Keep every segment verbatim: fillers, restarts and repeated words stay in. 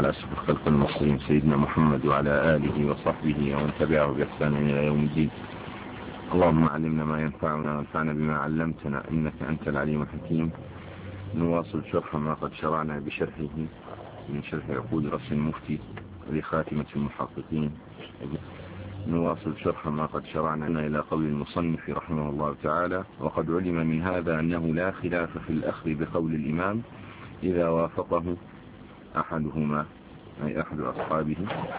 على أشرف خلق المرسلين سيدنا محمد وعلى آله وصحبه ومن تبعه بإحسان إلى يوم الدين. اللهم علمنا ما ينفعنا وانفعنا بما علمتنا إنك أنت العليم الحكيم. نواصل شرح ما قد شرعنا بشرحه من شرح عقود رأس المفتي لخاتمة المحققين. نواصل شرح ما قد شرعنا إلى قول المصنف رحمه الله تعالى: وقد علم من هذا أنه لا خلاف في الأخذ بقول الإمام إذا وافقه أحدهما أي أحد أصحابه.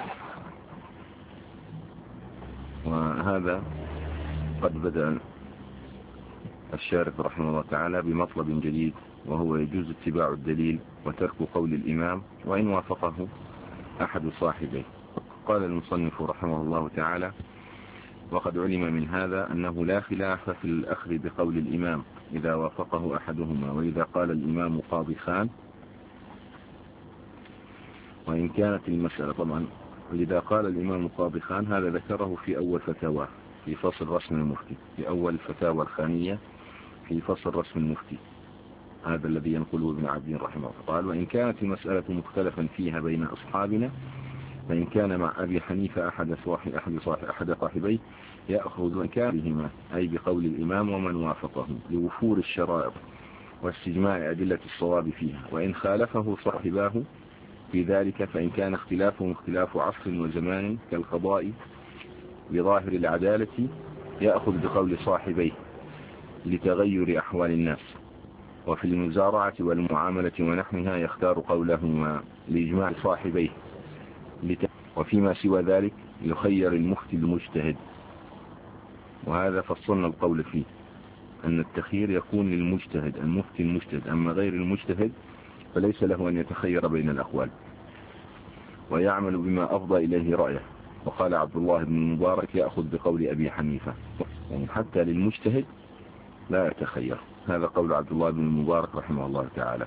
وهذا قد بدأ الشارح رحمه الله تعالى بمطلب جديد، وهو يجوز اتباع الدليل وترك قول الإمام وإن وافقه أحد صاحبيه. قال المصنف رحمه الله تعالى: وقد علم من هذا أنه لا خلاف في الأخذ بقول الإمام إذا وافقه أحدهما، وإذا قال الإمام قاضي خان، وإن كانت المسألة طبعا إذا قال الإمام قاضي خان هذا ذكره في أول فتاوى في فصل رسم المفتي، في أول فتاوى الخانية في فصل رسم المفتي، هذا الذي ينقله ابن عبد رحمه الله. قال: وإن كانت المسألة مختلفا فيها بين أصحابنا، فإن كان مع أبي حنيفة أحد صاحب أحد صاحب أحد صاحبيه يأخذ من كانهما أي بقول الإمام ومن وافقه لوفور الشرائط واستجماع أدلة الصواب فيها، وإن خالفه صاحباه في ذلك فإن كان اختلافهم اختلاف عصر وزمان كالقضاء بظاهر العدالة يأخذ بقول صاحبيه لتغير أحوال الناس، وفي المزارعة والمعاملة ونحنها يختار قولهما لإجماع صاحبيه، وفيما سوى ذلك يخير المفتي المجتهد. وهذا فصلنا القول فيه أن التخيير يكون للمجتهد المفتي المجتهد، أما غير المجتهد فليس له أن يتخير بين الأقوال ويعمل بما أفضى إليه رأيه. وقال عبد الله بن المبارك: يأخذ بقول أبي حنيفة، يعني حتى للمجتهد لا يتخير. هذا قول عبد الله بن المبارك رحمه الله تعالى.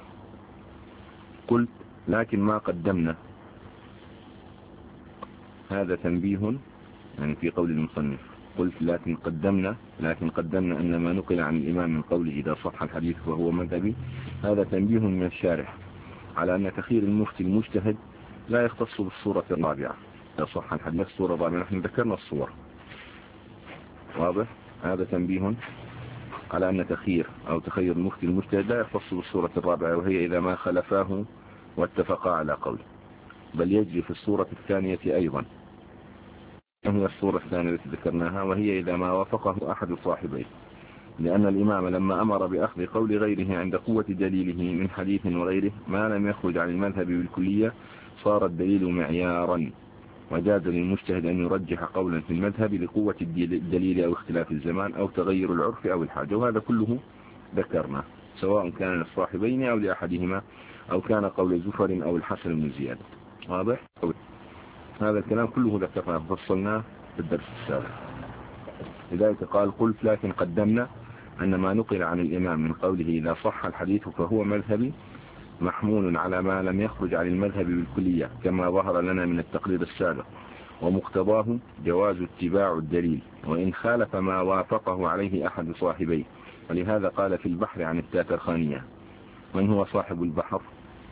قلت: لكن ما قدمنا، هذا تنبيه يعني في قول المصنف. قلت: لكن قدمنا لكن قدمنا أن ما نقل عن الإمام من قوله إذا صح الحديث فهو مذهبي، هذا تنبيه من الشارح على أن تخير المفتي المجتهد لا يختص بالصورة الرابعة. إذا صح الحديث الصورة الرابعة، نحن ذكرنا الصور، واضح؟ هذا تنبيه على أن تخير أو تخير المفتي المجتهد لا يختص بالصورة الرابعة، وهي إذا ما خلفاه واتفقا على قول، بل يجري في الصورة الثانية أيضا، هي الصورة الثانية التي ذكرناها، وهي إذا ما وافقه أحد صاحبيه، لأن الإمام لما أمر بأخذ قول غيره عند قوة دليله من حديث وغيره ما لم يخرج عن المذهب بالكلية صار الدليل معيارا، وجاز للمجتهد أن يرجح قولا في المذهب لقوة الدليل أو اختلاف الزمان أو تغير العرف أو الحاجة. وهذا كله ذكرنا، سواء كان للصاحبين أو لأحدهما، أو كان قول زفر أو الحسن بن زياد. واضح؟ هذا الكلام كله ذكرناه فصلناه في الدرس السابق. لذلك قال: قلت: لكن قدمنا أن ما نقل عن الإمام من قوله إذا صح الحديث فهو مذهبي محمول على ما لم يخرج عن المذهب بالكلية كما ظهر لنا من التقرير السابق، ومقتضاه جواز اتباع الدليل وإن خالف ما وافقه عليه أحد صاحبيه. ولهذا قال في البحر عن التاترخانية. من هو صاحب البحر؟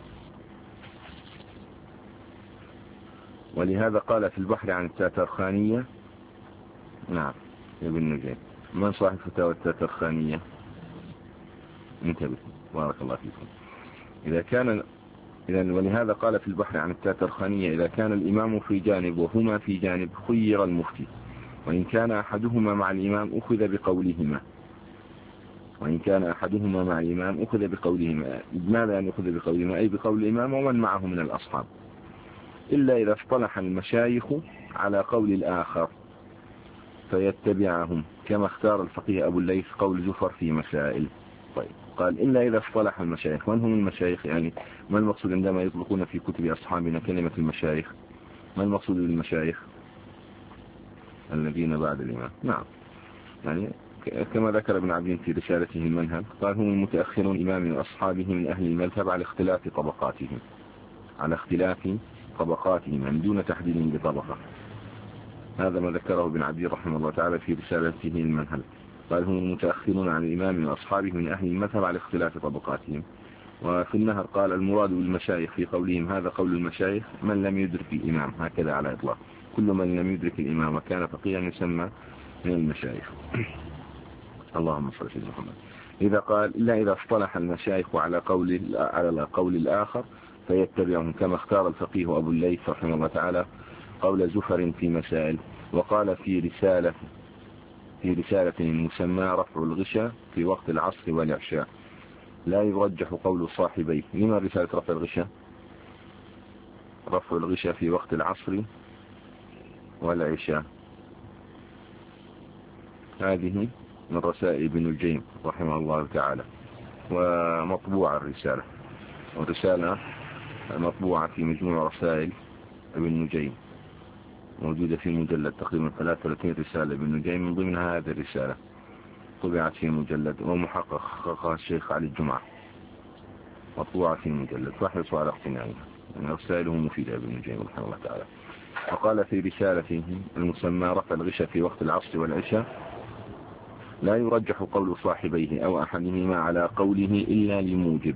ولهذا قال في البحر عن التاترخانية، نعم يا ابن نجيب، من صاحب فتاوى التاترخانية؟ انتبه، بارك الله فيكم. إذا كان إذن ولهذا قال في البحر عن التاترخانية: إذا كان الإمام في جانب وهما في جانب خير المفتي، وإن كان أحدهما مع الإمام أخذ بقولهما وإن كان أحدهما مع الإمام أخذ بقولهما. ماذا أن أخذ بقولهما؟ أي بقول الإمام ومن معه من الأصحاب، إلا إذا اصطلح المشايخ على قول الآخر فيتبعهم، كما اختار الفقيه أبو الليث قول زفر في مسائل. طيب، قال: إلا إذا اصطلح المشايخ. من هم المشايخ؟ يعني ما المقصود عندما يطلقون في كتب أصحابنا كلمة المشايخ؟ ما المقصود بالمشايخ؟ الذين بعد الإمام. نعم، يعني كما ذكر ابن عبد في رسالته المنهج، قال: هم المتأخرون إمام من أصحابه من أهل المذهب على اختلاف طبقاتهم على اختلاف طبقاتهم من دون تحديد بطبقة. هذا ما ذكره ابن عبد رحمه الله تعالى في رسالته المنهج. قال: هم المتأخرون عن الإمام من أصحابه من أهل المذهب على اختلاف طبقاتهم. وفي النهر قال المراد بالمشايخ في قولهم هذا قول المشايخ من لم يدرك الإمام، هكذا على إطلاق، كل من لم يدرك الإمام وكان فقيها يسمى من المشايخ. اللهم صل على محمد. إذا قال إلا إذا اصطلح المشايخ على قول على القول الآخر فيتبعهم، كما اختار الفقيه أبو الليث رحمه الله تعالى قول زفر في مسائل، وقال في رسالة في رسالة مسمى رفع الغشاء في وقت العصر والعشاء لا يرجح قول صاحبيه. لما رسالة رفع الغشاء؟ رفع الغشاء في وقت العصر والعشاء، هذه من رسائل ابن الجيم رحمه الله تعالى، ومطبوعة الرسالة، والرسالة مطبوعة في مجموع رسائل ابن الجيم، موجودة في مجلد تقريبا ثلاثة وثلاثين رسالة ابن الجيم، من ضمنها هذه الرسالة طبعت في مجلد ومحققها الشيخ علي الجمعة، مطبوعة في مجلد، فاحرصوا على اقتناعها، يعني رسائله مفيدة ابن الجيم رحمه الله تعالى. وقال في رسالته المسمى رفع الغشاء في وقت العصر والعشاء لا يرجح قول صاحبيه أو أحدهما على قوله إلا لموجب،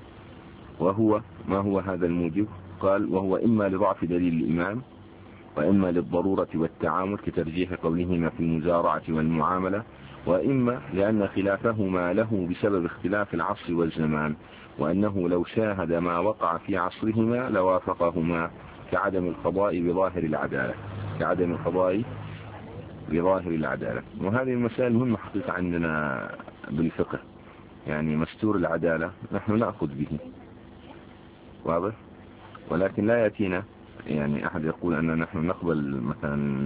وهو ما هو هذا الموجب؟ قال وهو إما لضعف دليل الإمام، وإما للضرورة والتعامل كترجيح قولهما في المزارعة والمعاملة، وإما لأن خلافهما له بسبب اختلاف العصر والزمان، وأنه لو شاهد ما وقع في عصرهما لوافقهما، كعدم القضاء بظاهر العدالة كعدم القضاء بظاهر العدالة. وهذه المسائل مهمة حقيقة عندنا بالفقه، يعني مستور العدالة نحن نأخذ به، واضح، ولكن لا يأتينا يعني أحد يقول أن نحن نقبل مثلا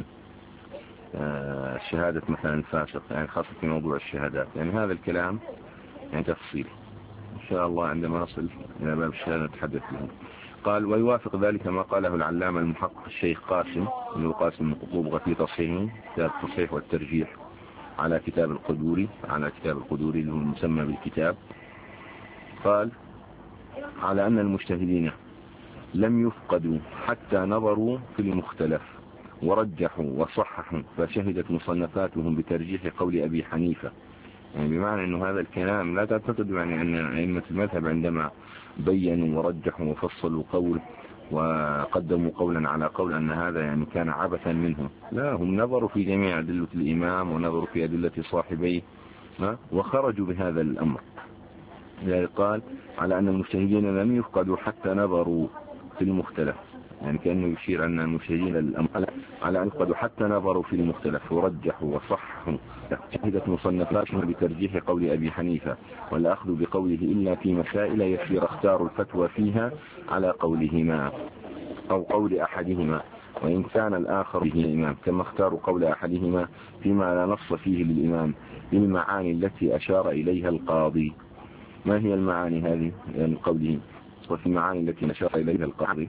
شهادة مثلا فاسق، يعني خاصة في موضوع الشهادات، يعني هذا الكلام يعني تفصيل إن شاء الله عندما نصل إلى باب الشهادة نتحدث به. قال ويوافق ذلك ما قاله العلامة المحقق الشيخ قاسم بن القاسم بن قطوبة في تصحيحه كتاب التصحيح والترجيح على كتاب القدوري على كتاب القدوري اللي هو المسمى بالكتاب. قال على أن المجتهدين لم يفقدوا حتى نظروا في المختلف ورجحوا وصححوا، فشهدت مصنفاتهم بترجيح قول أبي حنيفة، يعني بمعنى أنه هذا الكلام لا تعتقد يعني أن أئمة المذهب عندما بينوا ورجحوا وفصلوا قول وقدموا قولا على قول أن هذا يعني كان عبثا منهم، لا، هم نظروا في جميع أدلة الإمام ونظروا في أدلة صاحبيه وخرجوا بهذا الأمر. يعني قال على أن المجتهدين لم يفقدوا حتى نظروا في المختلف، يعني كأنه يشير أن المجتهدين الأمر على أن يفقدوا حتى نظروا في المختلف ورجحوا وصححوا، شهدت مصنفاتهم بترجيح قول أبي حنيفة والأخذ بقوله إلا في مسائل يسير اختار الفتوى فيها على قولهما أو قول أحدهما، وإن كان الآخر به الإمام، كما اختاروا قول أحدهما فيما لا نص فيه للإمام بالمعاني التي أشار إليها القاضي. ما هي المعاني هذه يعني قوله وفي المعاني التي أشار إليها القاضي؟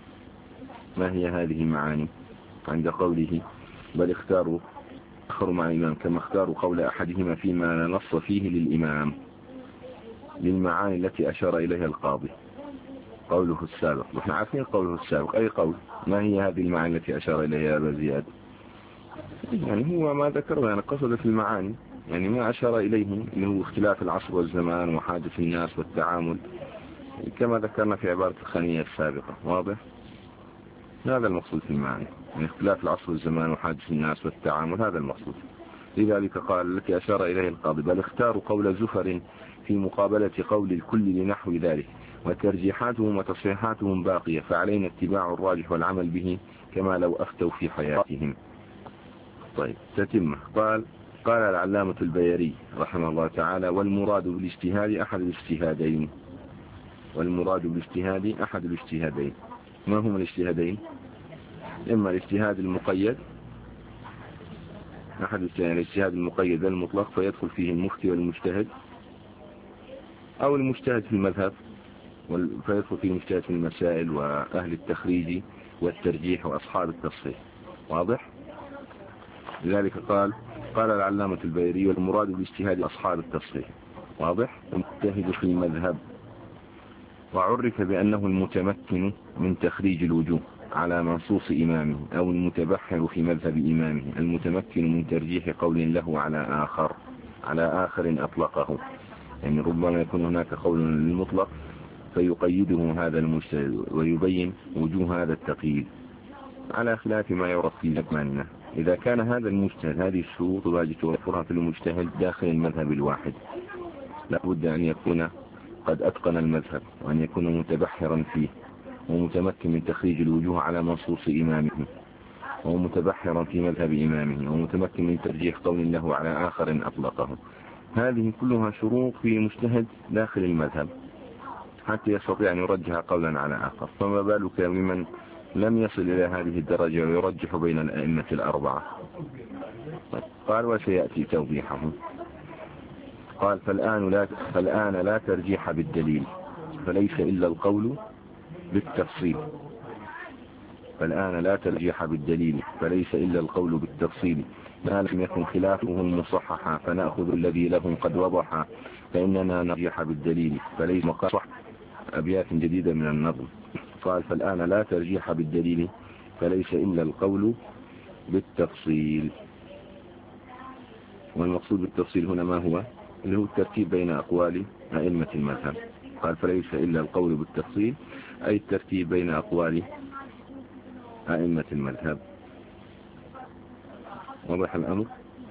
ما هي هذه المعاني عند قوله بل اختاروا اخروا مع الإمام كما اختاروا قول أحدهما فيما لا نص فيه للإمام للمعاني التي أشار إليها القاضي؟ قوله السابق، نحن عارفين قوله السابق أي قول، ما هي هذه المعاني التي أشار إليها أبا زياد؟ يعني هو ما ذكره، يعني قصد في المعاني يعني ما أشار إليه اللي هو اختلاف العصر والزمان وحاجة الناس والتعامل، كما ذكرنا في عبارة الخانية السابقة، واضح؟ هذا المقصود في المعاني، يعني اختلاف العصر والزمان وحاجة الناس والتعامل، هذا المقصود. لذلك قال التي أشار إليه القاضي بل اختاروا قول زفر في مقابلة قول الكل لنحو ذلك، وترجيحاتهم وتصحيحاتهم باقية، فعلينا اتباع الراجح والعمل به كما لو أفتوا في حياتهم. طيب تتمة. قال قال العلامة البيري رحمه الله تعالى والمراد بالاجتهاد أحد الاجتهادين والمراد بالاجتهاد أحد الاجتهادين ما هما الاجتهادين؟ إما الاجتهاد المقيد أحد الاجتهاد المقيد المطلق فيدخل فيه المفتي والمجتهد، أو المجتهد في المذهب فيدخل فيه المجتهد في المسائل وأهل التخريج والترجيح وأصحاب التصحيح، واضح؟ لذلك قال قال العلامة البيري والمراد بالاجتهاد أصحاب التصحيح، واضح؟ المجتهد في المذهب، وعرف بأنه المتمكن من تخريج الوجوه على منصوص إمامه، أو المتبحر في مذهب إمامه، المتمكن من ترجيح قول له على آخر على آخر أطلقه، يعني ربما يكون هناك قول للمطلق فيقيده هذا المجتهد ويبين وجوه هذا التقييد على خلاف ما يعرف في زماننا. إذا كان هذا المجتهد هذه الشروط واجب توفرها في المجتهد داخل المذهب الواحد، لابد أن يكون قد أتقن المذهب، وأن يكون متبحرا فيه ومتمكن من تخريج الوجوه على منصوص إمامه، ومتبحرا في مذهب إمامه، ومتمكن من ترجيح قول له على آخر أطلقه. هذه كلها شروط في مجتهد داخل المذهب حتى يستطيع أن يرجح قولا على آخر، فما بالك بمن لم يصل إلى هذه الدرجة ويرجح بين الأئمة الأربعة. قال وسيأتي توضيحه. قال فالآن لا, فالآن لا ترجيح بالدليل فليس إلا القول بالتفصيل. فالآن لا ترجيح بالدليل فليس إلا القول بالتفصيل، ما لم يكن خلافه المصححا فنأخذ الذي له قد وضح، فإننا نرجح بالدليل فليس مقاصح. أبيات جديدة من النظم. قال فالآن لا ترجيح بالدليل فليس إلا القول بالتفصيل. والمقصود بالتفصيل هنا ما هو؟ اللي هو الترتيب بين أقوال أئمة المذهب. قال فليس إلا القول بالتفصيل أي الترتيب بين أقوال أئمة المذهب. وضح الأمر.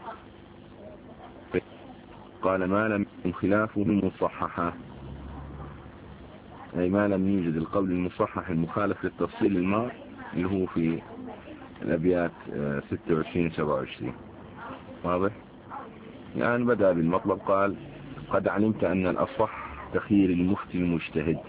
قال ما لم يكن خلافه مصححا أي ما لم يوجد القول المصحح المخالف للتفصيل الماء اللي هو في الأبيات ستة وعشرين سبعة وعشرين. واضح؟ يعني بدأ بالمطلب. قال قد علمت أن الأصح تخيير المفتي المجتهد،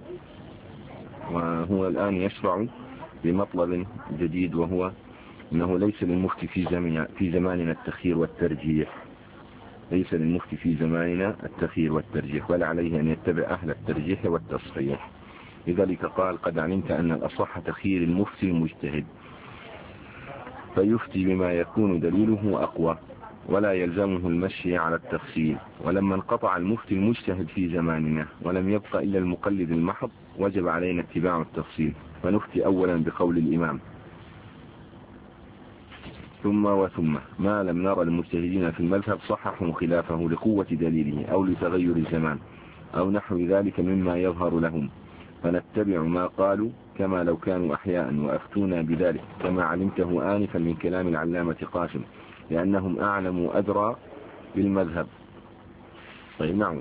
وهو الآن يشرع بمطلب جديد، وهو أنه ليس للمفتي في زمان في زماننا التخيير والترجيح. ليس للمفتي في زماننا التخيير والترجيح، بل عليه أن يتبع أهل الترجيح والتصحيح. لذلك قال قد علمت أن الأصح تخيير المفتي المجتهد، فيفتي بما يكون دليله أقوى ولا يلزمه المشي على التفصيل. ولما انقطع المفتي المجتهد في زماننا ولم يبقى إلا المقلد المحض وجب علينا اتباع التفصيل، فنفتي أولا بقول الإمام ثم وثم ما لم نرى المجتهدين في المذهب صححوا خلافه لقوة دليله أو لتغير الزمان أو نحو ذلك مما يظهر لهم، فنتبع ما قالوا كما لو كانوا أحياء وأفتونا بذلك كما علمته آنفا من كلام العلامة قاسم، لأنهم أعلم وأدرى بالمذهب. طيب نعم.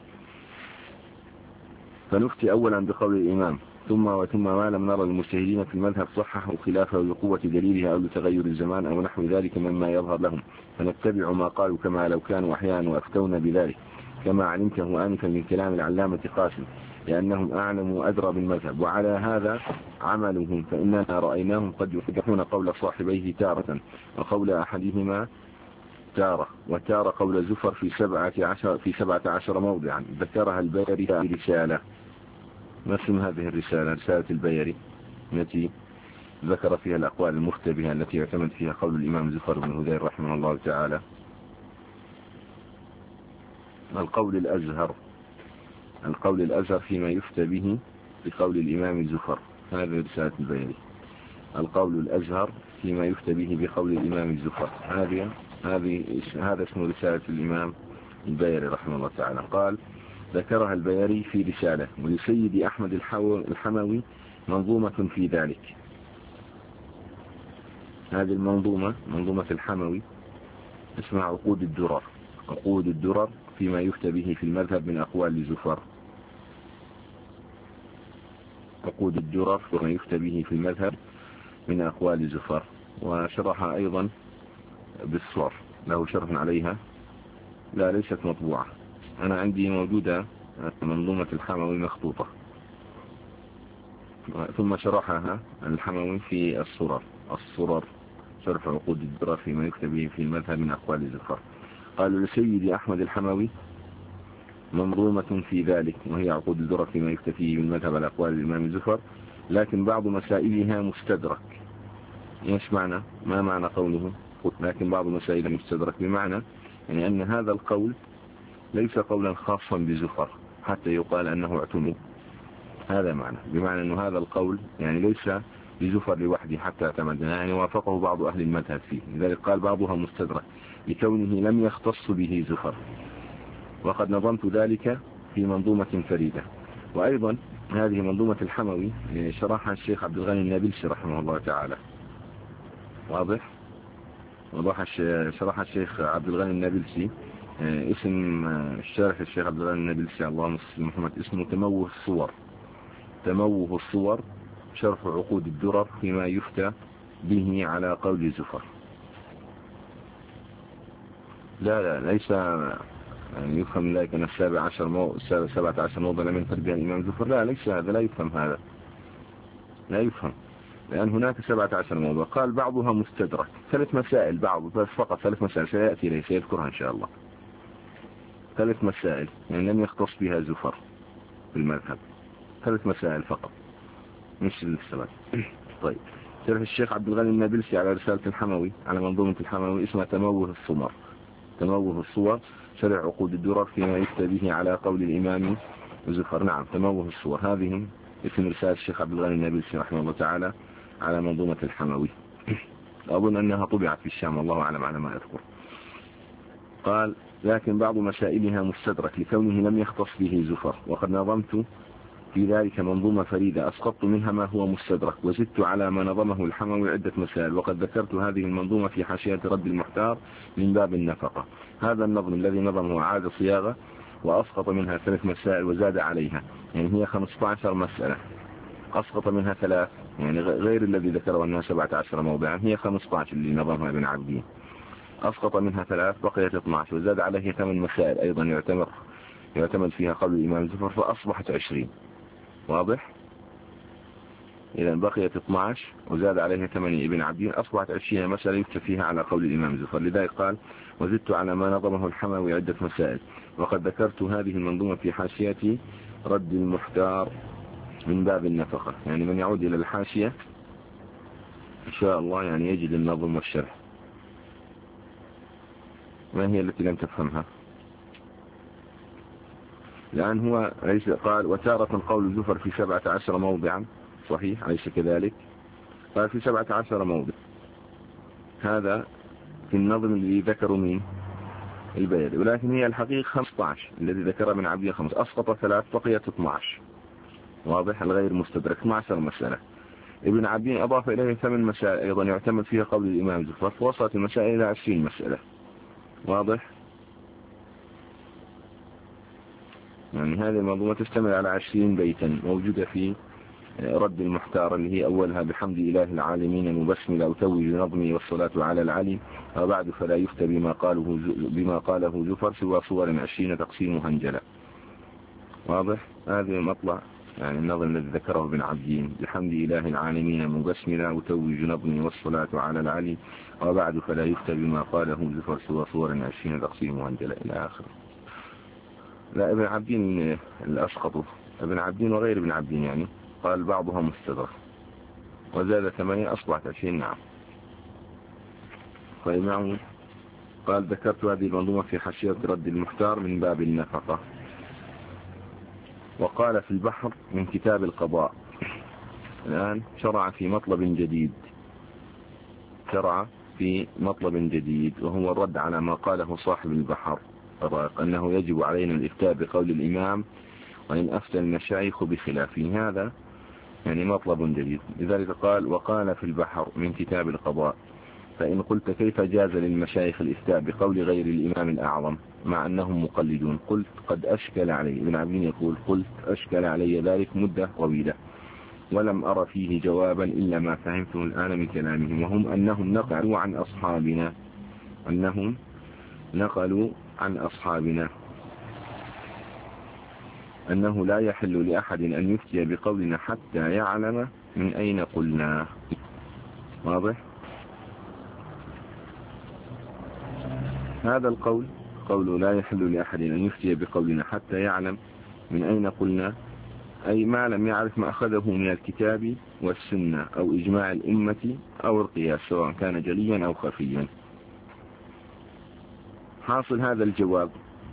فنفتي أولا بقول الإمام ثم وثم ما لم نرى المجتهدين في المذهب صححوا خلافه لقوة دليله أو لتغير الزمان أو نحو ذلك مما يظهر لهم، فنتبع ما قالوا كما لو كانوا أحياء وأفتونا بذلك كما علمته آنفا من كلام العلامة قاسم، لأنهم أعلم وأدرى بالمذهب. وعلى هذا عملهم، فإننا رأيناهم قد يفتحون قول صاحبيه تارة وقول أحدهما تارة، وتارة قول زفر في سبعة عشر, في سبعة عشر موضعا ذكرها البيري في رسالة. ما اسم هذه الرسالة؟ رسالة البيري التي ذكر فيها الأقوال المختبئة التي يعتمد فيها قول الإمام زفر بن هذيل رحمه الله تعالى. القول الأزهر القول الأزهر فيما يفتى به بقول الإمام الزفر، هذا رسالة البيري. القول الأزهر فيما يفتى به بقول الإمام الزفر، هذه هذه هذا اسم رسالة الإمام البيري رحمه الله تعالى. قال ذكرها البيري في رسالة، ولسيد أحمد الحموي منظومة في ذلك. هذه المنظومة منظومة الحموي اسمها عقود الدرر. عقود الدرر فيما يفتى به في المذهب من أقوال زفر. عقود الدرر فيما يفتى به في المذهب من أقوال زفر. وشرحها أيضا بالصور، له شرح عليها، لا ليست مطبوعة. أنا عندي موجودة منظومة الحموي مخطوطة، ثم شرحها الحموي في الصرر. الصرر شرح عقود الدرر فيما يفتى به في المذهب من أقوال زفر. قالوا لسيدي أحمد الحموي منظومة في ذلك، وهي عقود الدرر فيما يفتى فيه بالمذهب على أقوال الإمام زفر، لكن بعض مسائلها مستدرك. ايش معنى؟ ما معنى قوله لكن بعض مسائلها مستدرك؟ بمعنى يعني أن هذا القول ليس قولا خاصا بزفر حتى يقال أنه اعتمد. هذا معنى، بمعنى أن هذا القول يعني ليس لزفر لوحده حتى اعتمد، يعني وافقه بعض أهل المذهب فيه، لذلك قال بعضها مستدرك لكونه لم يختص به زفر. وقد نظمت ذلك في منظومة فريدة. وأيضا هذه منظومة الحموي شرحها الشيخ عبد الغني النابلسي رحمه الله تعالى. واضح؟ وضح شرحها الشيخ عبد الغني النابلسي. اسم الشارح الشيخ عبد الغني النابلسي اللهم صل محمد اسمه تموه الصور. تموه الصور شرح عقود الدرر فيما يفتى به على قول زفر. لا لا ليس يعني يفهم من ذلك أن السابع عشر مو... سبعة عشر موضع لم ينفرد بها الإمام زفر. لا ليس هذا، لا يفهم هذا، لا يفهم، لأن هناك سبعة عشر موضع. قال بعضها مستدرك، ثلاث مسائل، بعض بس فقط ثلاث مسائل سيأتي لي سيذكرها إن شاء الله. ثلاث مسائل يعني لم يختص بها زفر في المذهب، ثلاث مسائل فقط مش السبعة. طيب شرح الشيخ عبد الغني النابلسي على رسالة الحموي على منظومة الحموي اسمها تموه الصور. تموه الصور شرح عقود الدرر فيما يفتى به على قول الإمام زفر. نعم تموه الصور هذه اسم رسالة الشيخ عبد الغني النابلسي رحمه الله تعالى على منظومة الحموي. أظن أنها طبعت في الشام والله أعلم على ما أذكر. قال لكن بعض مسائلها مستدرك لكونه لم يختص به زفر، وقد نظمت في ذلك منظومة فريدة أسقطت منها ما هو مستدرك وزدت على ما نظمه الحموي عدة مسائل، وقد ذكرت هذه المنظومة في حاشية رد المحتار من باب النفقة. هذا النظم الذي نظمه عاد صياغة وأسقط منها ثلاث مسائل وزاد عليها، يعني هي خمسة عشر مسألة، أسقط منها ثلاث يعني غير الذي ذكره أنها سبعة عشر موضعا، هي خمسة عشر اللي نظمها ابن عبدين، أسقط منها ثلاث بقيت اثنتا عشر وزاد عليه ثمان مسائل أيضا يعتمد يعتمد فيها قول الإمام زفر فأصبحت عشرين. واضح؟ إذا بقيت اثنتا عشر وزاد عليه ثمانية ابن عبدين أصبحت عشرين مسألة يفتى فيها على قول الإمام زفر. لذلك قال وزدت على ما نظمه الحموي عدة مسائل، وقد ذكرت هذه المنظومة في حاشية رد المحتار من باب النفقة. يعني من يعود إلى الحاشية إن شاء الله يعني يجد النظم والشرح. ما هي التي لم تفهمها الآن؟ هو ليس قال وتارة قول زفر في سبعة عشر موضعا، صحيح أليس كذلك؟ قال في سبعة عشر موضع، هذا في النظم اللي ذكروا من البيض، ولكن هي الحقيقة خمسة عشر الذي ذكر من عبد خمس، أسقط ثلاث بقيت اثنتا عشر. واضح؟ الغير مستدرك اثنتا عشر مسألة. ابن عبدين أضاف إليه ثمان مسائل أيضا يعتمد فيها قول الإمام زفر، فوصلت المسائل إلى عشرين مسألة. واضح؟ يعني هذه المنظومة تشتمل على عشرين بيتا موجودة في رد المحتار اللي هي أولها بحمد إله العالمين المبسملة أتوج نظمي والصلاة على العلي، وبعد فلا يفتى بما قاله بما قاله زفر سوى صور عشرين تقسيمها انجلى. واضح؟ هذا مطلع يعني النظم الذي ذكره ابن عبدين بحمد إله العالمين المبسملة أتوج نظمي والصلاة على العلي، وبعد فلا يفتى بما قاله زفر سوى صور عشرين تقسيمها انجلى إلى آخره. لا ابن عبدين الأسقط، ابن عبدين وغير ابن عبدين يعني قال بعضها مستدرك وزاد ثمانية أصبحت عشرين. نعم. فإمام قال ذكرت هذه المنظومة في حاشية رد المحتار من باب النفقة. وقال في البحر من كتاب القضاء. الآن شرع في مطلب جديد، شرع في مطلب جديد وهو الرد على ما قاله صاحب البحر الرائق أنه يجب علينا الإفتاء بقول الإمام وإن أفتى المشايخ بخلافه. هذا يعني مطلب جديد. لذلك قال وقال في البحر من كتاب القضاء فإن قلت كيف جاز للمشايخ الإفتاء بقول غير الإمام الأعظم مع أنهم مقلدون؟ قلت قد أشكل علي. ابن عبدين يقول قلت أشكل علي ذلك مدة طويلة ولم أرى فيه جوابا إلا ما فهمته الآن من كلامهم، وهم أنهم نقلوا عن أصحابنا أنهم نقلوا عن أصحابنا أنه لا يحل لأحد أن يفتي بقولنا حتى يعلم من أين قلنا. واضح؟ هذا القول قول لا يحل لأحد أن يفتي بقولنا حتى يعلم من أين قلنا، أي ما لم يعرف ما أخذه من الكتاب والسنة أو إجماع الأمة أو القياس سواء كان جليا أو خفيا. حاصل هذا الجواب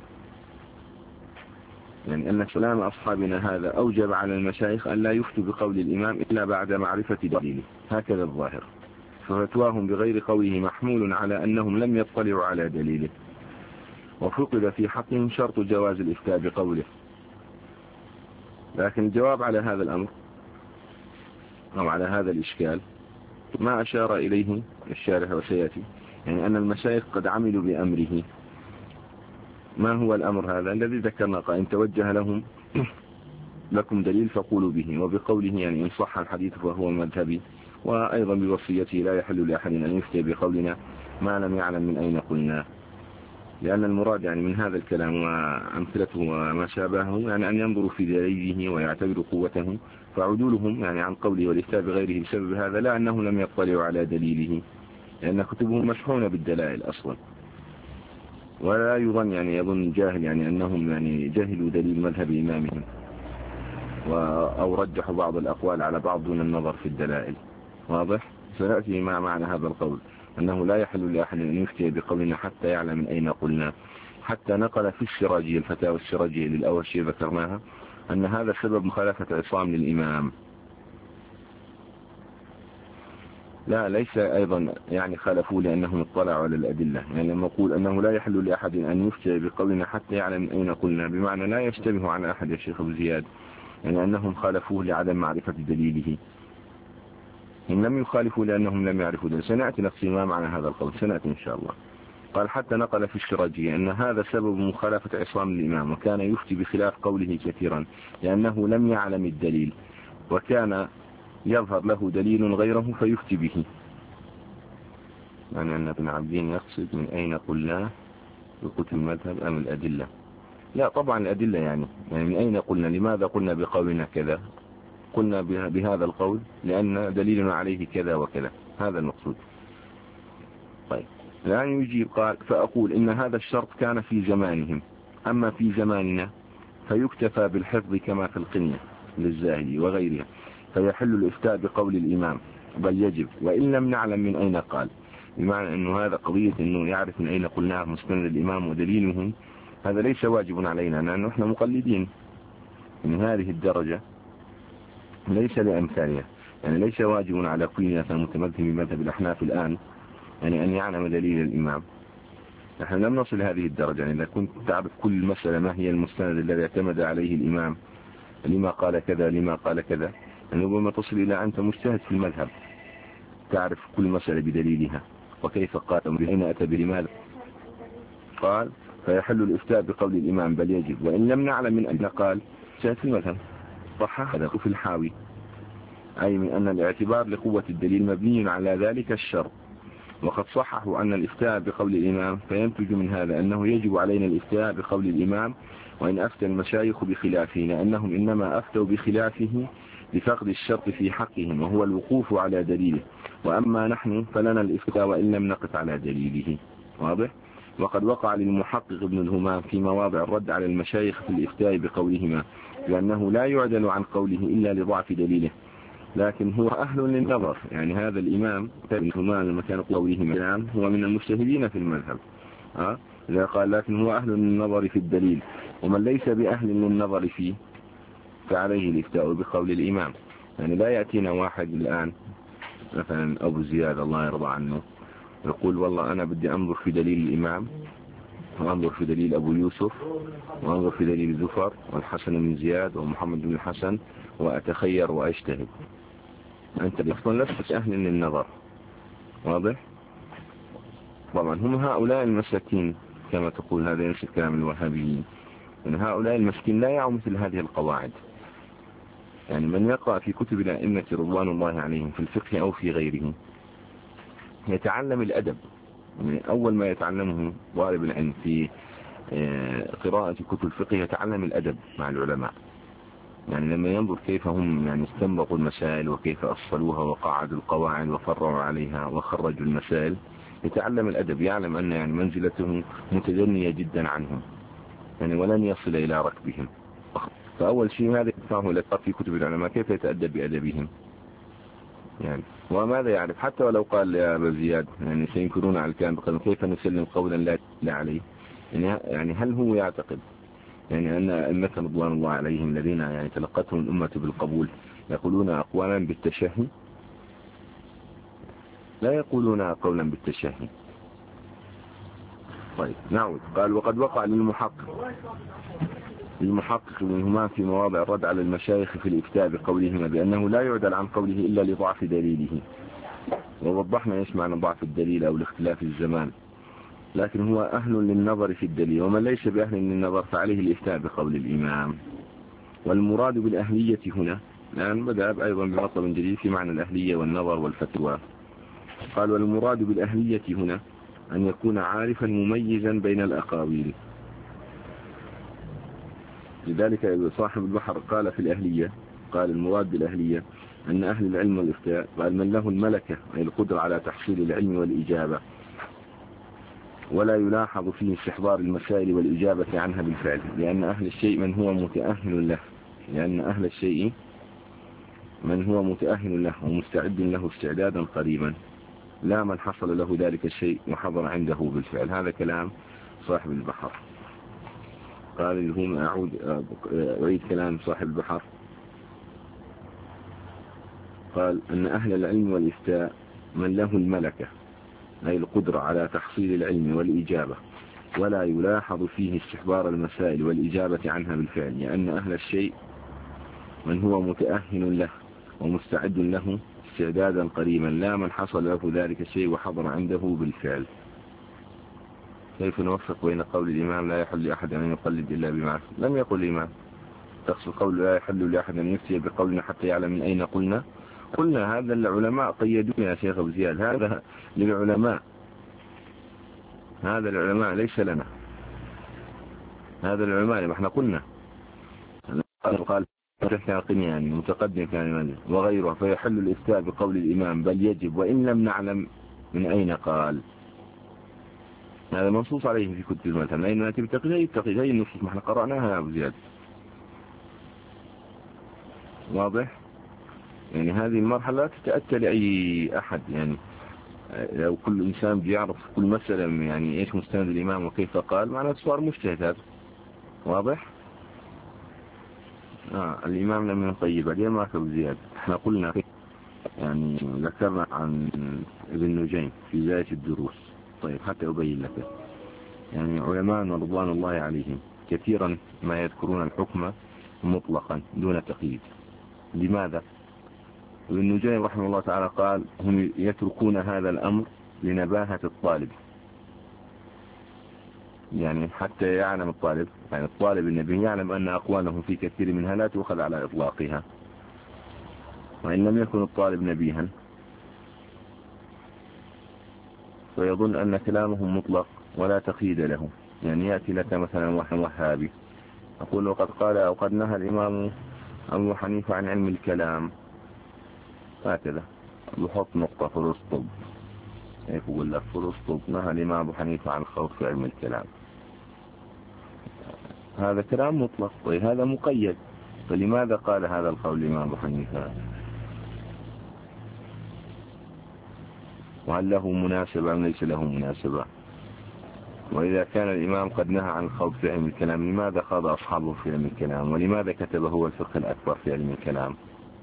يعني أن كلام أصحابنا هذا أوجب على المشايخ أن لا يفتوا بقول الإمام إلا بعد معرفة دليله، هكذا الظاهر، ففتواهم بغير قوله محمول على أنهم لم يطلعوا على دليله، وفقد في حقهم شرط جواز الإفتاء بقوله. لكن الجواب على هذا الأمر أو على هذا الإشكال ما أشار إليه الشارح وسيأتي، يعني أن المشايخ قد عملوا بأمره. ما هو الأمر هذا الذي ذكرنا؟ قال إن توجه لهم لكم دليل فقولوا به، وبقوله يعني إن صح الحديث فهو مذهبي، وأيضا بوصيته لا يحل لأحد أن يفتي بقولنا ما لم يعلم من أين قلنا، لأن المراد يعني من هذا الكلام وأمثلته وما شابهه يعني أن ينظروا في دليله ويعتبروا قوته، فعدولهم يعني عن قوله والافتاء بغيره بسبب هذا، لا أنه لم يطلعوا على دليله، لأن كتبهم مشحونة بالدلائل أصلا. ولا يظن يعني يظن جاهل يعني أنهم يعني جهلوا دليل مذهب إمامهم أو رجحوا بعض الأقوال على بعض دون النظر في الدلائل. واضح؟ سنأتي مع معنى هذا القول أنه لا يحل لأحد أن يفتي بقولنا حتى يعلم من أين قلنا. حتى نقل في الشراجية الفتاوى الشراجية للأوشي ذكرناها أن هذا سبب مخالفة عصام للإمام. لا ليس أيضا يعني خالفوا لأنهم اطلعوا على الأدلة، يعني لما نقول أنه لا يحل لأحد أن يفتي بقولنا حتى يعلم من أين قلنا بمعنى لا يشتبه على أحد يا شيخ أبو زياد، يعني أنهم خالفوه لعدم معرفة دليله. إن لم يخالفوا لأنهم لم يعرفوا دليل. سنأتي نفسي ما معنى هذا القول، سنأتي إن شاء الله. قال حتى نقل في الشراجية أن هذا سبب مخالفة عصام الإمام، وكان يفتي بخلاف قوله كثيرا لأنه لم يعلم الدليل، وكان يظهر له دليل غيره فيفتي به. يعني أن ابن عبدين يقصد من أين قلنا بكتب المذهب أم الأدلة؟ لا طبعا الأدلة، يعني, يعني من أين قلنا، لماذا قلنا بقولنا كذا، قلنا بهذا القول لأن دليلنا عليه كذا وكذا، هذا المقصود. طيب الآن يجيب قال فأقول إن هذا الشرط كان في زمانهم، أما في زماننا فيكتفى بالحفظ كما في القنية للزاهدي وغيرها، فيحل الإفتاء بقول الإمام بل يجب وإن لم نعلم من أين قال، بمعنى أنه هذا قضية أنه يعرف من أين قلناه مستند الإمام ودليله، هذا ليس واجب علينا لأنه إحنا مقلدين من هذه الدرجة، ليس لأمثالها. يعني ليس واجب على كل ناس المتمذهب بمذهب الأحناف الآن يعني أن يعلم دليل الإمام. نحن لم نصل هذه الدرجة، يعني إذا كنت تعرف كل مسألة ما هي المستند الذي اعتمد عليه الإمام لما قال كذا لما قال كذا، يعني ربما تصل إلى أنت مجتهد في المذهب تعرف كل مسألة بدليلها وكيف قال وبأين أتى بلماذا. قال فيحل الإفتاء بقول الإمام بل يجب وإن لم نعلم من أين قال جاءت في المذهب. صح هذا في الحاوي، أي من أن الاعتبار لقوة الدليل مبني على ذلك الشرط، وقد صححوا أن الإفتاء بقول الإمام، فينتج من هذا أنه يجب علينا الإفتاء بقول الإمام وإن أفتى المشايخ بخلافه، لأنهم إنما أفتوا بخلافه لفقد الشرط في حقهم وهو الوقوف على دليله، وأما نحن فلنا الإفتاء وإن لم نقف على دليله. واضح؟ وقد وقع للمحقق ابن الهمام في مواضع الرد على المشايخ في الإفتاء بقولهما، لأنه لا يعدل عن قوله إلا لضعف دليله، لكن هو أهل للنظر. يعني هذا الإمام ابن الهمام لما كان قولهما هو من المجتهدين في المذهب، أه؟ إذا قال لكن هو أهل للنظر في الدليل، ومن ليس بأهل للنظر فيه فعليه الإفتاء بقول الإمام. يعني لا يأتينا واحد الآن مثلا أبو زياد الله يرضى عنه يقول والله أنا بدي أنظر في دليل الإمام وأنظر في دليل أبو يوسف وأنظر في دليل زفر والحسن بن زياد ومحمد بن الحسن وأتخير وأجتهد. أنت أصلا لست أهل للنظر. واضح؟ طبعا هم هؤلاء المساكين كما تقول، هذا ينسى كلام الوهابيين، أن هؤلاء المسكين لا يعوا مثل هذه القواعد. يعني من يقرأ في كتب الأئمة رضوان الله عليهم في الفقه أو في غيره يتعلم الأدب، يعني أول ما يتعلمه طالب العلم في قراءة كتب الفقه يتعلم الأدب مع العلماء. يعني لما ينظر كيف هم يعني استنبطوا المسائل وكيف أصلوها وقعدوا القواعد وفرعوا عليها وخرجوا المسائل، يتعلم الأدب، يعلم أن يعني منزلته متدنية جدا عنهم، يعني ولن يصل إلى ركبهم. فأول شيء هذا يدفعه لقاء في كتب العلماء كيف يتأدب بأدبهم. يعني وماذا يعرف حتى ولو قال يا أبا زياد يعني سينكرون على الكلام بقدم كيف نسلم قولا لا لا عليه. يعني هل هو يعتقد يعني أن أئمة رضوان الله عليهم الذين يعني تلقتهم الأمة بالقبول يقولون أقوالا بالتشهي؟ لا يقولون قولا بالتشهي. طيب نعود. قال وقد وقع للمحقق المحقق منهما في مواضع الرد على المشايخ في الإفتاء بقولهما بأنه لا يعدل عن قوله إلا لضعف دليله، ووضحنا إيش معنى ضعف الدليل أو الاختلاف الزمان، لكن هو أهل للنظر في الدليل، ومن ليس بأهل للنظر فعليه الإفتاء بقول الإمام. والمراد بالأهلية هنا الآن بدأ أيضا بمطلب جديد في معنى الأهلية والنظر والفتوى. قال والمراد بالأهلية هنا أن يكون عارفا مميزا بين الأقاويل. لذلك صاحب البحر قال في الأهلية، قال المراد بالأهلية أن أهل العلم والإفتاء قال من له الملكة أي القدرة على تحصيل العلم والإجابة، ولا يلاحظ فيه استحضار المسائل والإجابة عنها بالفعل، لأن أهل الشيء من هو متأهل له لأن أهل الشيء من هو متأهل له ومستعد له استعدادا قريبا، لا من حصل له ذلك الشيء وحضر عنده بالفعل. هذا كلام صاحب البحر. قال لهم أعود أعيد كلام صاحب البحر. قال أن أهل العلم والإفتاء من له الملكة أي القدرة على تحصيل العلم والإجابة، ولا يلاحظ فيه استحضار المسائل والإجابة عنها بالفعل، لأن أهل الشيء من هو متأهل له ومستعد له استعدادا قريبا، لا من حصل له ذلك الشيء وحضر عنده بالفعل. كيف نوفق بين قول الإمام لا يحل لأحد أن يقلد إلا بما لم يقل الإمام؟ تقصد قول لا يحل لأحد أن يفتي بقولنا حتى يعلم من أين قلنا؟ قلنا هذا العلماء قيدونا يا شيخ أبو زياد، هذا للعلماء، هذا العلماء ليس لنا، هذا العلماء لما احنا قلنا قال يعني متقدم كان وغيره فيحل الإفتاء بقول الإمام بل يجب وإن لم نعلم من أين قال. هذا منصوص عليه في كتب المذهب، لأن نأتي بتقييد تقييد هي النصوص ما احنا قرأناها يا أبو زياد. واضح؟ يعني هذه المرحلة تتأتى لأي أحد، يعني لو كل إنسان بيعرف كل مسألة يعني إيش مستند الإمام وكيف قال معناه صار مجتهد هذا. واضح؟ آه الإمام لم يطيب عليه ما كان زيادة. احنا قلنا يعني ذكرنا عن ابن نجيم في بداية الدروس. طيب حتى أبين لك، يعني علماء رضوان الله عليهم كثيرا ما يذكرون الحكم مطلقا دون تقييد. لماذا؟ ابن نجيم رحمه الله تعالى قال هم يتركون هذا الأمر لنباهة الطالب، يعني حتى يعلم الطالب، يعني الطالب النبي يعلم أن أقوالهم في كثير منها لا تؤخذ على إطلاقها، وإن لم يكن الطالب نبيها فيظن أن كلامهم مطلق ولا تقييد له. يعني يأتي لك مثلا واحد وهابي أقول وقد قال أو قد نهى الإمام أبو حنيفة عن علم الكلام هكذا، يحط نقطة في الاسطب يقول لك في الاسطب نهى الإمام أبو حنيفة عن الخوض في علم الكلام. هذا كلام مطلق، طيب هذا مقيد، فلماذا قال هذا القول الإمام أبو حنيفة؟ وهل له مناسبة أم ليس له مناسبة؟ وإذا كان الإمام قد نهى عن الخوض في علم الكلام لماذا خاض أصحابه في علم الكلام؟ ولماذا كتب هو الفقه الأكبر في علم الكلام؟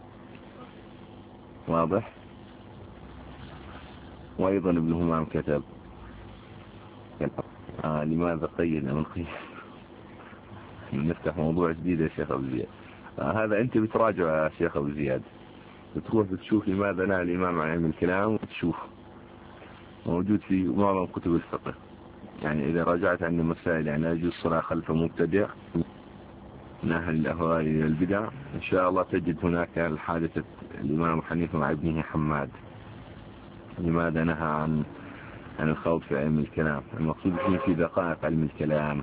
واضح؟ وأيضا ابن همام كتب آه لماذا قيد من قيد؟ نفتح موضوع جديد يا شيخ أبو زياد. آه هذا أنت بتراجع يا شيخ أبو زياد، بتروح بتشوف لماذا نهى الإمام عن علم الكلام وتشوف موجود في معظم كتب الفقه. يعني إذا راجعت عن المسائل يعني يجوز الصلاة خلف مبتدع نهى الأهواء إلى البدع إن شاء الله تجد هناك الحادثة الإمام حنيفة مع ابنه حماد لماذا نهى عن عن الخوض في علم الكلام. المقصود فيه في دقائق علم الكلام،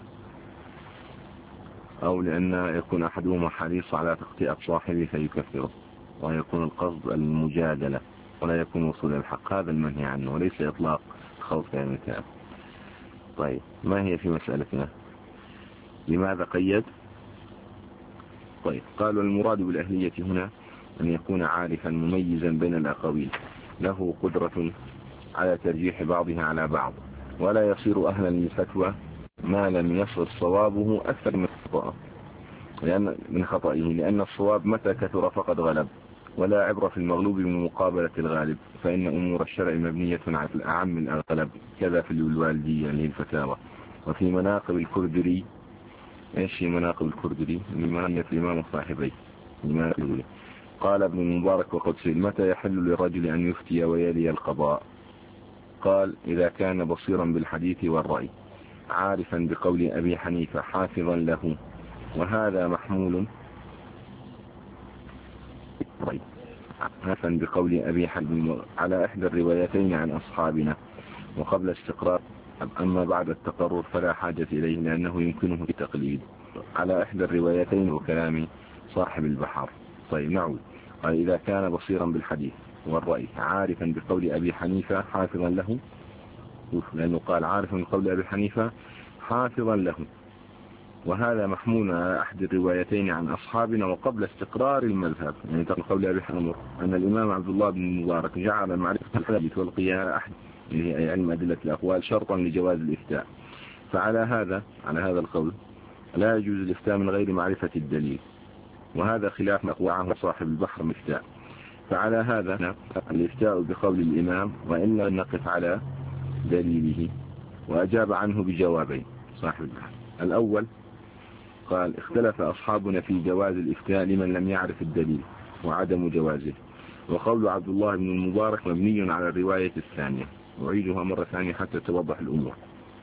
أو لأن يكون أحدهما حريص على تخطئة صاحبه فيكفره، ويكون القصد المجادلة ولا يكون وصول الحق، هذا المنهي عنه وليس إطلاق خوض في علم الكلام. طيب ما هي في مسألتنا؟ لماذا قيد؟ طيب قالوا المراد بالأهلية هنا أن يكون عارفا مميزا بين الأقاويل، له قدرة على ترجيح بعضها على بعض، ولا يصير أهلا للفتوى ما لم يصل صوابه أكثر من خطأه لأن من خطئه لأن الصواب متى كثر فقد غلب، ولا عبرة في المغلوب بمقابلة الغالب، فإن أمور الشرع مبنية على الأعم من الأغلب، كذا في الوالدية للفتاوى. وفي مناقب الكردري ايش مناقب الكردي لمعنى الإمام الصاحبي. قال ابن المبارك وقد سئل متى يحل للرجل أن يفتي ويلي القضاء؟ قال إذا كان بصيرا بالحديث والرأي عارفا بقول أبي حنيفة حافظا له، وهذا محمول عارفا بقول أبي حنيفة على إحدى الروايتين عن أصحابنا وقبل استقرار، أما بعد التقرر فلا حاجة إليه لأنه يمكنه التقليد على إحدى الروايتين وكلام صاحب البحر. طيب نعود. قال إذا كان بصيرا بالحديث والرأي عارفا بقول أبي حنيفة حافظا له، لأنه قال عارفا بقول أبي حنيفة حافظا له، وهذا محمول على أحد الروايتين عن أصحابنا وقبل استقرار المذهب. يعني تقول قول أبي حنيفة أن الإمام عبد الله بن المبارك جعل معرفة الحديث والقياس أحد أي علم أدلة الأقوال شرطا لجواز الإفتاء، فعلى هذا على هذا القول لا يجوز الإفتاء من غير معرفة الدليل، وهذا خلاف ما أقوعه صاحب البحر مفتاء. فعلى هذا الإفتاء بقول الإمام وإن لم نقف على دليله، وأجاب عنه بجوابين صاحب البحر. الأول قال اختلف أصحابنا في جواز الإفتاء لمن لم يعرف الدليل وعدم جوازه، وقول عبد الله بن المبارك مبني على الرواية الثانية. أعيدها مرة ثانية حتى توضح الأمور.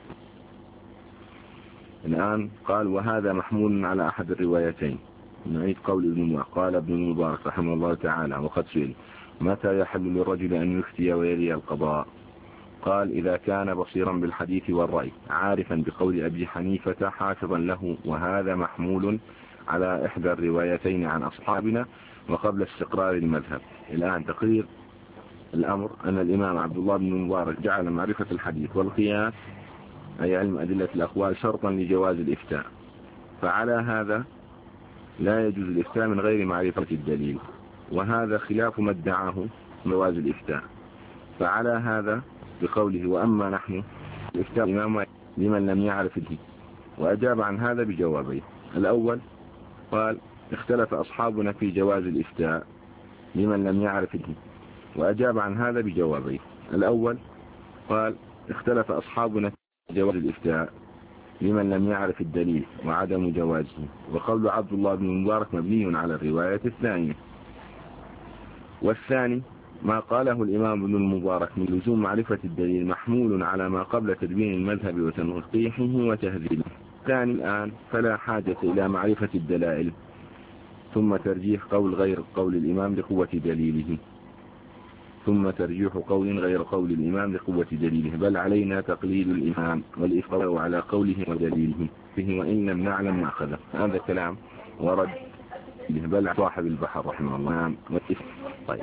الآن قال وهذا محمول على أحد الروايتين. نعيد قول ابن المبارك. قال ابن المبارك رحمه الله تعالى وقد سئل متى يحل للرجل أن يفتي ويلي القضاء؟ قال إذا كان بصيرا بالحديث والرأي عارفا بقول أبي حنيفة حافظا له، وهذا محمول على إحدى الروايتين عن أصحابنا وقبل استقرار المذهب. الآن تقرير الأمر أن الإمام عبد الله بن المبارك جعل معرفة الحديث والقياس أي علم أدلة الأقوال شرطا لجواز الإفتاء، فعلى هذا لا يجوز الإفتاء من غير معرفة الدليل، وهذا خلاف ما ادعاه جواز الإفتاء. فعلى هذا بقوله وأما نحن الإفتاء الإمام لمن لم يعرف الدليل، وأجاب عن هذا بجوابين. الأول قال اختلف أصحابنا في جواز الإفتاء لمن لم يعرف الدليل، وأجاب عن هذا بجوابين. الأول قال اختلف أصحابنا في جواز الإفتاء لمن لم يعرف الدليل وعدم جوازه، وقول عبد الله بن المبارك مبني على الرواية الثانية. والثاني ما قاله الإمام ابن المبارك من لزوم معرفة الدليل محمول على ما قبل تدوين المذهب وتنقيحه وتهذيبه. الثاني الآن فلا حاجة إلى معرفة الدلائل ثم ترجيح قول غير قول الإمام لقوة دليله ثم ترجيح قول غير قول الإمام لقوة دليله، بل علينا تقليد الإمام والإفطار على قوله ودليله فيه وإن لم نعلم ما أخذه. هذا كلام ورد بل صاحب البحر رحمه الله. طيب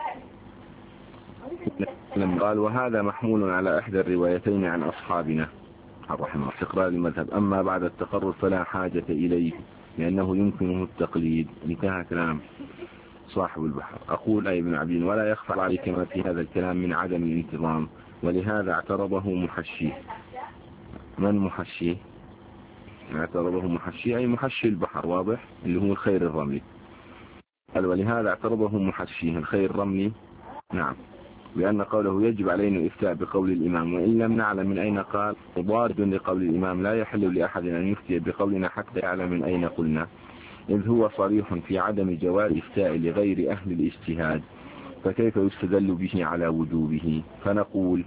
لما قال وهذا محمول على إحدى الروايتين عن أصحابنا رحمه استقرار المذهب، أما بعد التقرر فلا حاجة إليه لأنه يمكنه التقليد. انتهى كلام صاحب البحر. أقول أي ابن عبين ولا يخفى عليك ما في هذا الكلام من عدم الانتظام، ولهذا اعترضه محشيه. من محشيه؟ اعترضه محشيه أي محشي البحر، واضح اللي هو الخير الرملي. قال ولهذا اعترضه محشيه الخير الرملي، نعم، بأن قوله يجب علينا الإفتاء بقول الإمام وإن لم نعلم من أين قال مضاد لقول الإمام لا يحل لأحد أن يفتي بقولنا حتى يعلم من أين قلنا، إذ هو صريح في عدم جواز الإفتاء لغير أهل الاجتهاد، فكيف يستدل به على وجوبه؟ فنقول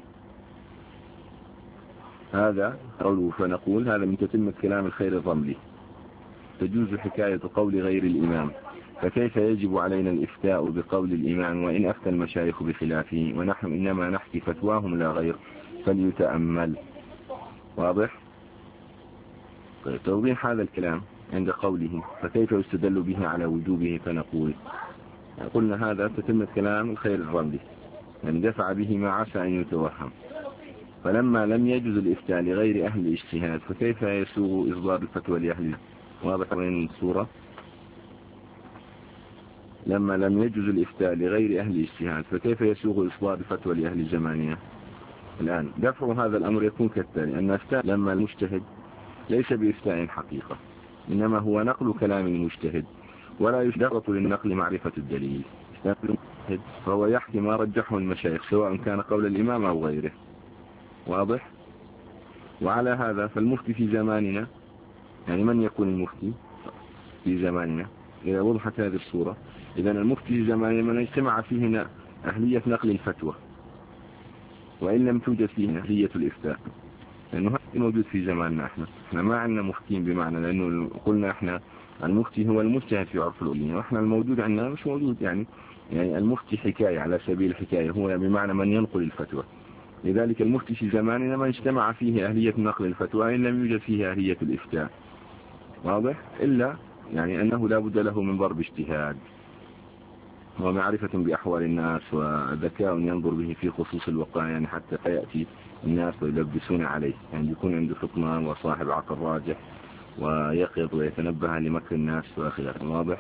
هذا قوله فنقول هذا من تتمة كلام الخير الرملي، تجوز حكاية قول غير الإمام، فكيف يجب علينا الإفتاء بقول الإمام وإن أفتى المشايخ بخلافه ونحن إنما نحكي فتواهم لا غير، فليتأمل. واضح؟ طيب توضيح هذا الكلام عند قوله فكيف يستدل به على وجوبه، فنقول قلنا هذا تتمة كلام الخير الرملي، يعني دفع به ما عسى أن يتوهم، فلما لم يجوز الإفتاء لغير أهل الاجتهاد فكيف يسوغ إصدار الفتوى لأهل؟ واضح وين الصورة؟ لما لم يجوز الإفتاء لغير أهل الاجتهاد فكيف يسوغ إصدار الفتوى لأهل الزمانية؟ الآن دفع هذا الأمر يكون كالتالي: أن إفتاء لما المجتهد ليس بإفتاء حقيقة، إنما هو نقل كلام المجتهد، ولا يشترط للنقل معرفة الدليل، فهو يحكي ما رجحه المشايخ سواء كان قول الإمام أو غيره. واضح؟ وعلى هذا فالمفتي في زماننا يعني من يكون المفتي في زماننا إذا وضحت هذه الصورة؟ إذا المفتي في زماننا من اجتمع فيه أهلية نقل الفتوى وإن لم توجد فيه أهلية الإفتاء، لأنه هذا موجود في زماننا. احنا احنا ما عندنا مفتين بمعنى، لأنه قلنا احنا المفتي هو المجتهد في عرف الأولين، واحنا الموجود عندنا مش موجود. يعني يعني المفتي حكاية على سبيل الحكاية، هو بمعنى من ينقل الفتوى. لذلك المفتي في زماننا من اجتمع فيه أهلية نقل الفتوى إن لم يوجد فيه أهلية الإفتاء. واضح؟ إلا يعني أنه لا بد له من ضرب اجتهاد ومعرفة بأحوال الناس وذكاء ينظر به في خصوص الوقائع، يعني حتى يأتي الناس ويلبسون عليه، يعني يكون عنده فطنة وصاحب عقل راجح ويقظ ويتنبه لمكر الناس وآخره. واضح؟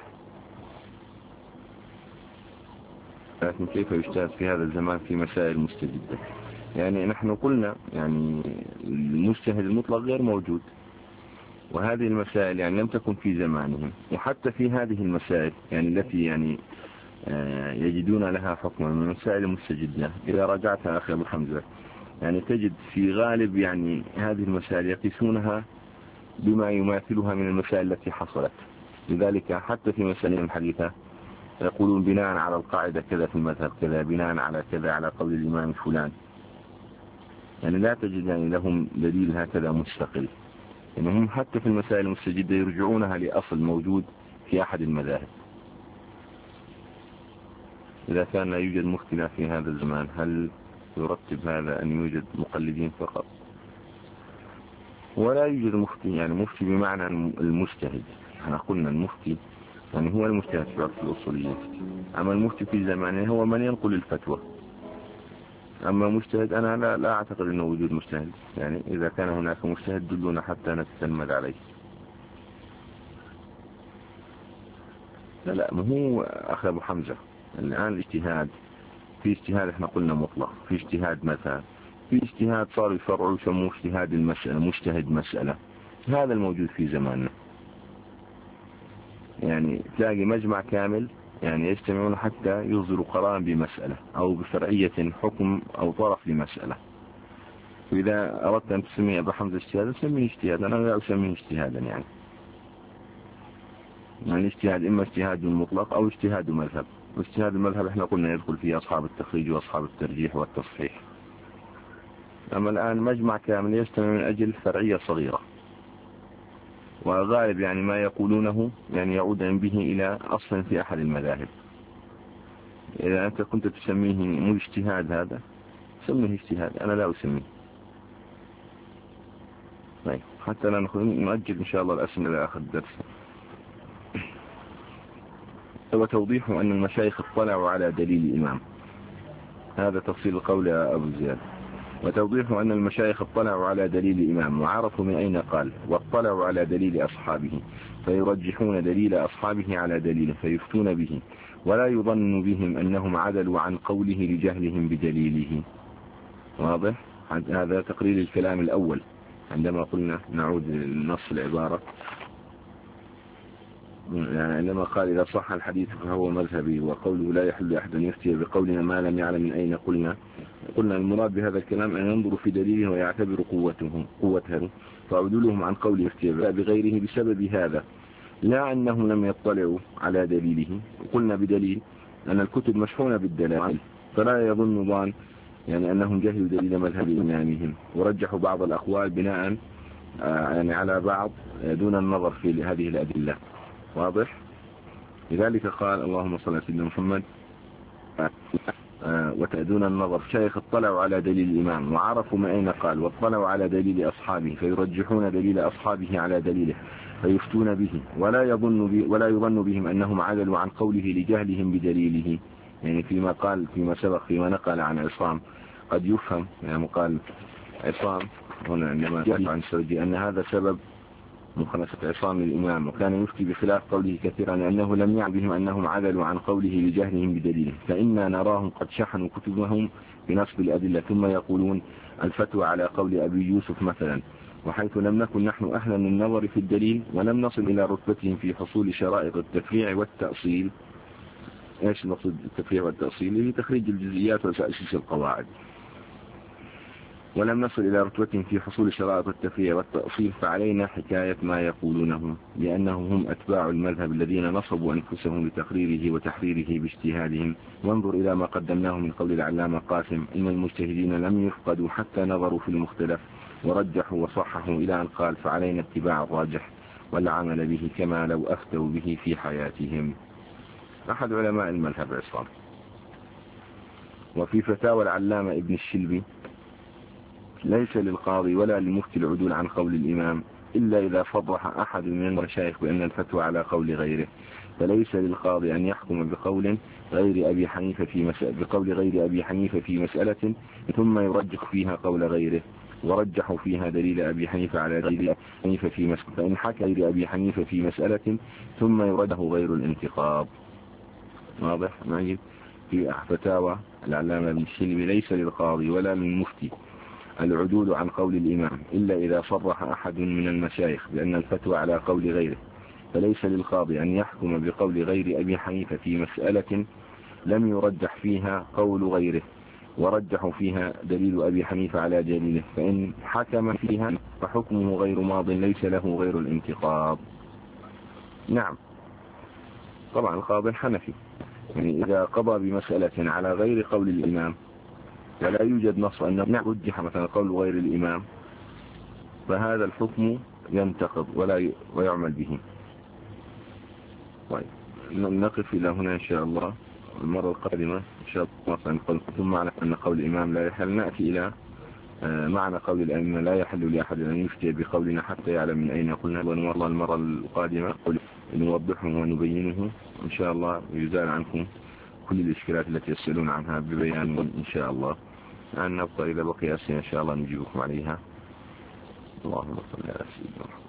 لكن كيف يجتهد في هذا الزمان في مسائل مستجدة؟ يعني نحن قلنا يعني المجتهد المطلق غير موجود، وهذه المسائل يعني لم تكن في زمانهم. وحتى في هذه المسائل يعني التي يعني يجدون لها حكما من المسائل المستجدة، إذا رجعتها أخي أبو حمزة يعني تجد في غالب يعني هذه المسائل يقيسونها بما يماثلها من المسائل التي حصلت. لذلك حتى في مسائل الحديثة يقولون بناء على القاعدة كذا في المذهب كذا، بناء على كذا على قول الإمام فلان. يعني لا تجد يعني لهم دليل هكذا مستقل، إنهم حتى في المسائل المستجدة يرجعونها لأصل موجود في أحد المذاهب. إذا كان لا يوجد مفتي في هذا الزمان، هل يرتب هذا أن يوجد مقلدين فقط؟ ولا يوجد مفتي، يعني مفتي بمعنى المجتهد. احنا قلنا المفتي يعني هو المجتهد في عرف الأصولية، أما المفتي في زمانه هو من ينقل الفتوى. أما مجتهد أنا لا, لا أعتقد أنه وجود مجتهد، يعني إذا كان هناك مجتهد دلونا حتى نتسمد عليه. لا لا ما هو أخي أبو حمزة، الآن الاجتهاد في اجتهاد احنا قلنا مطلق، في اجتهاد مثلا، في اجتهاد صار يفرعوا يسموه اجتهاد المسألة، مجتهد مسألة. هذا الموجود في زماننا، يعني تلاقي مجمع كامل يعني يجتمعون حتى يصدروا قرارا بمسألة أو بفرعية حكم أو طرف لمسألة. وإذا أردت أن تسميه أبو حمزة اجتهادا سميه اجتهادا، أنا لا أسميه اجتهادا. يعني يعني الاجتهاد إما اجتهاد مطلق أو اجتهاد مذهب. واجتهاد المذهب احنا قلنا يدخل فيه أصحاب التخريج وأصحاب الترجيح والتصحيح. أما الآن مجمع كامل يجتمع من أجل فرعية صغيرة، وغالب يعني ما يقولونه يعني يعود به إلى أصل في أحد المذاهب. إذا أنت كنت تسميه مو اجتهاد هذا سميه اجتهاد، أنا لا أسميه. طيب حتى لا نؤجل إن شاء الله الأسئلة لآخر الدرس. وتوضيح أن المشايخ اطلعوا على دليل الإمام، هذا تفصيل القول يا أبو زياد. وتوضيح أن المشايخ اطلعوا على دليل الإمام وعرفوا من أين قال، واطلعوا على دليل أصحابه فيرجحون دليل أصحابه على دليله فيفتون به، ولا يظن بهم أنهم عدلوا عن قوله لجهلهم بدليله. واضح؟ هذا تقرير الكلام الأول عندما قلنا نعود للنص العبارة، يعني عندما قال إذا صح الحديث فهو مذهبي، وقوله لا يحل أحد يفتي بقولنا ما لم يعلم من أين قلنا. قلنا المراد بهذا الكلام أن ينظر في دليله ويعتبر قوته قوته فعدولهم عن قول يفتي بغيره بسبب هذا، لا أنهم لم يطلعوا على دليله. قلنا بدليل أن الكتب مشحونة بالدلائل، فلا يظن ظان يعني أنهم جهلوا دليل مذهب إمامهم ورجحوا بعض الأقوال بناء يعني على بعض دون النظر في هذه الأدلة. واضح؟ لذلك قال اللهم صل على سيدنا محمد وتأدون النظر. شيخ اطلعوا على دليل الإمام وعرفوا ما أين قال، واطلعوا على دليل أصحابه فيرجحون دليل أصحابه على دليله فيفتون به، ولا يظن بي ولا يظن بهم أنهم عدلوا عن قوله لجهلهم بدليله. يعني فيما قال فيما سبق فيما نقل عن عصام قد يفهم، يعني قال عصام هنا عندما يقول عن السوجي أن هذا سبب مخالفة عصام الإمام، وكان يفتي بخلاف قوله كثيرا لأنه لم يعد بهم أنهم عدلوا عن قوله لجهلهم بدليله، فإنا نراهم قد شحنوا كتبهم بنصب الأدلة ثم يقولون الفتوى على قول أبي يوسف مثلا، وحيث لم نكن نحن أهلا للنظر في الدليل ولم نصل إلى رتبتهم في حصول شرائط التفريع والتأصيل. ايش المقصود التفريع والتأصيل؟ هي تخريج الجزئيات وتأسيس القواعد. ولم نصل إلى رتبة في حصول شرائط التفريع والتأصيل، فعلينا حكاية ما يقولونه، لأنهم هم أتباع المذهب الذين نصبوا أنفسهم لتقريره وتحريره باجتهادهم. وانظر إلى ما قدمناه من قول العلامة قاسم: إن المجتهدين لم يفقدوا حتى نظروا في المختلف ورجحوا وصححوا، إلى أن قال: فعلينا اتباع الراجح والعمل به كما لو أفتوا به في حياتهم. أحد علماء المذهب عصام. وفي فتاوى العلامة ابن الشلبي: ليس للقاضي ولا للمفتي العدول عن قول الإمام إلا إذا فضح أحد من المشايخ بأن الفتوى على قول غيره، فليس للقاضي أن يحكم بقول غير أبي حنيفة في مسألة بقول غير أبي حنيفة في مسألة ثم يرجح فيها قول غيره، ورجحوا فيها دليل أبي حنيفة على دليل أبي حنيفة في مسألة، فإن حكى غير أبي حنيفة في مسألة ثم يرده غير الانتقاب. واضح معي؟ في فتاوى العلامة ابن الشلبي: ليس للقاضي ولا للمفتي العدول عن قول الإمام إلا إذا صرح أحد من المشايخ بأن الفتوى على قول غيره، فليس للقاضي أن يحكم بقول غير أبي حنيفة في مسألة لم يرجح فيها قول غيره، ورجحوا فيها دليل أبي حنيفة على دليله، فإن حكم فيها فحكمه غير ماض ليس له غير الانتقاض. نعم، طبعا القاضي الحنفي يعني إذا قضى بمسألة على غير قول الإمام ولا يوجد نص أنه رجح مثلا قول غير الإمام، فهذا الحكم ينتقض ولا ويعمل به. طيب نقف إلى هنا إن شاء الله. المرة القادمة إن شاء الله سنقول ثم على أن قول الإمام لا يحل، نأتي إلى معنى قول الأئمة: لا يحل لأحد أن يفتي بقولنا حتى يعلم من أين قلنا. والله المرة القادمة نوضحه ونبينه إن شاء الله، ويزال عنكم كل الإشكالات التي يسألون عنها ببيان إن شاء الله. أن نبقى إذا بقي أسئلة إن شاء الله نجيبكم عليها. اللهم صل على سيدنا محمد.